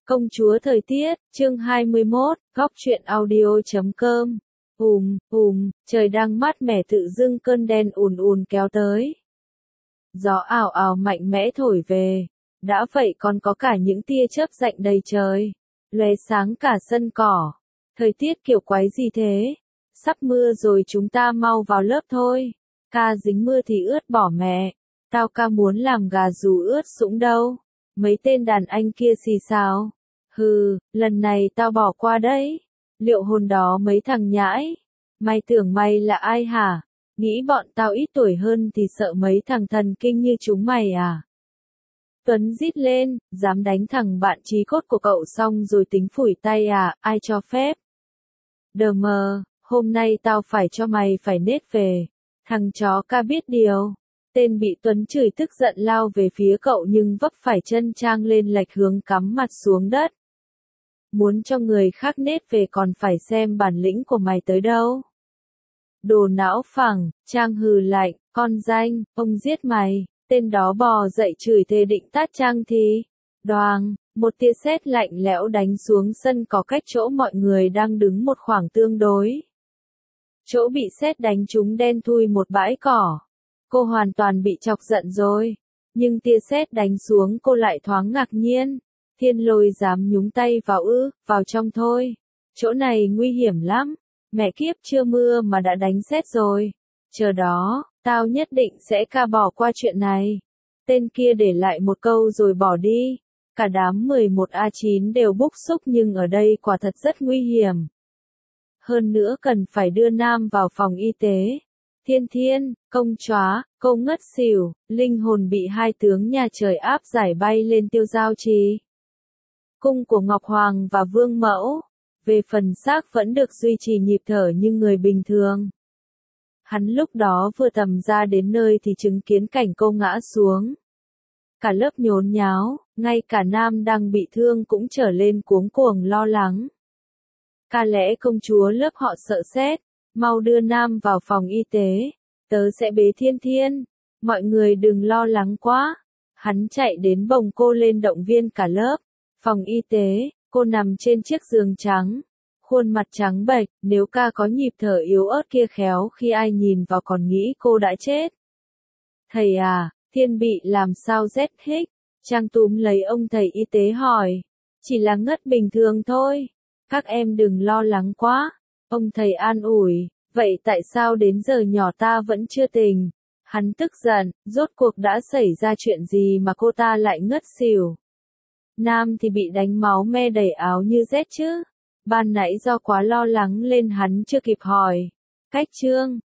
Công chúa thời tiết, chương 21, góc truyện audio.com. Trời đang mát mẻ tự dưng cơn đen ùn ùn kéo tới. Gió ào ào mạnh mẽ thổi về, đã vậy còn có cả những tia chớp rạnh đầy trời, lóe sáng cả sân cỏ. Thời tiết kiểu quái gì thế? Sắp mưa rồi, chúng ta mau vào lớp thôi. Ca dính mưa thì ướt bỏ mẹ. Tao ca muốn làm gà dù ướt sũng đâu. Mấy tên đàn anh kia xì xào. Hừ, lần này tao bỏ qua đấy. Liệu hồn đó mấy thằng nhãi? Mày tưởng mày là ai hả? Nghĩ bọn tao ít tuổi hơn thì sợ mấy thằng thần kinh như chúng mày à? Tuấn rít lên, dám đánh thằng bạn chí cốt của cậu xong rồi tính phủi tay à, ai cho phép? Đờ mờ, hôm nay tao phải cho mày phải nết về. Thằng chó ca biết điều. Tên bị Tuấn chửi tức giận lao về phía cậu nhưng vấp phải chân Trang lên lệch hướng cắm mặt xuống đất. Muốn cho người khác nết về còn phải xem bản lĩnh của mày tới đâu. Đồ não phẳng, Trang hừ lạnh, con danh, ông giết mày. Tên đó bò dậy chửi thề định tát Trang thì, đoàng, một tia sét lạnh lẽo đánh xuống sân có cách chỗ mọi người đang đứng một khoảng tương đối. Chỗ bị sét đánh trúng đen thui một bãi cỏ. Cô hoàn toàn bị chọc giận rồi. Nhưng tia sét đánh xuống cô lại thoáng ngạc nhiên. Thiên Lôi dám nhúng tay vào vào trong thôi. Chỗ này nguy hiểm lắm. Mẹ kiếp, chưa mưa mà đã đánh sét rồi. Chờ đó, tao nhất định sẽ ca bỏ qua chuyện này. Tên kia để lại một câu rồi bỏ đi. Cả đám 11A9 đều bức xúc nhưng ở đây quả thật rất nguy hiểm. Hơn nữa cần phải đưa Nam vào phòng y tế. Thiên, công chóa, cô ngất xỉu, linh hồn bị hai tướng nhà trời áp giải bay lên Tiêu Giao Trì. Cung của Ngọc Hoàng và Vương Mẫu. Về phần xác vẫn được duy trì nhịp thở như người bình thường. Hắn lúc đó vừa tầm ra đến nơi thì chứng kiến cảnh cô ngã xuống. Cả lớp nhốn nháo, ngay cả Nam đang bị thương cũng trở lên cuống cuồng lo lắng. Ca lẽ công chúa lớp họ sợ sét, mau đưa Nam vào phòng y tế, tớ sẽ bế Thiên, mọi người đừng lo lắng quá. Hắn chạy đến bồng cô lên động viên cả lớp. Phòng y tế, cô nằm trên chiếc giường trắng, khuôn mặt trắng bệch, nếu ca có nhịp thở yếu ớt kia khéo khi ai nhìn vào còn nghĩ cô đã chết. Thầy à, Thiên bị làm sao rét hích? Trang túm lấy ông thầy y tế hỏi. Chỉ là ngất bình thường thôi. Các em đừng lo lắng quá. Ông thầy an ủi. Vậy tại sao đến giờ nhỏ ta vẫn chưa tỉnh? Hắn tức giận, rốt cuộc đã xảy ra chuyện gì mà cô ta lại ngất xỉu? Nam thì bị đánh máu me đầy áo như rét chứ. Ban nãy do quá lo lắng lên hắn chưa kịp hỏi. Cách chương